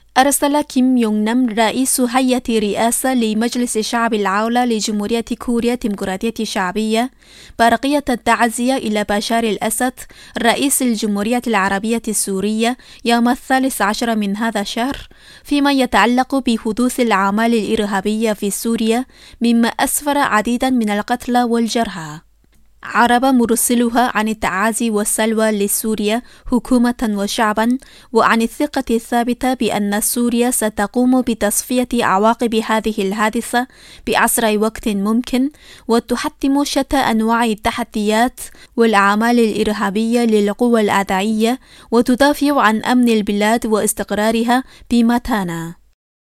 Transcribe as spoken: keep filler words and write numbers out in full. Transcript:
أرسل كيم يونغ نام رئيس هيئة رئاسة لمجلس الشعب العولة لجمهورية كوريا الديمقراطية الشعبية برقية التعزية إلى بشار الأسد رئيس الجمهورية العربية السورية يوم الثالث عشر من هذا الشهر فيما يتعلق بحدوث الأعمال الإرهابية في سوريا مما أسفر عديدا من القتلى والجرحى. عرب مرسلها عن التعازي والسلوى لسوريا حكومة وشعبا وعن الثقة الثابتة بأن سوريا ستقوم بتصفية عواقب هذه الحادثة بأسرع وقت ممكن وتحتم شتى أنواع التحديات والأعمال الإرهابية للقوى الأعدائية وتدافع عن أمن البلاد واستقرارها بمتانة.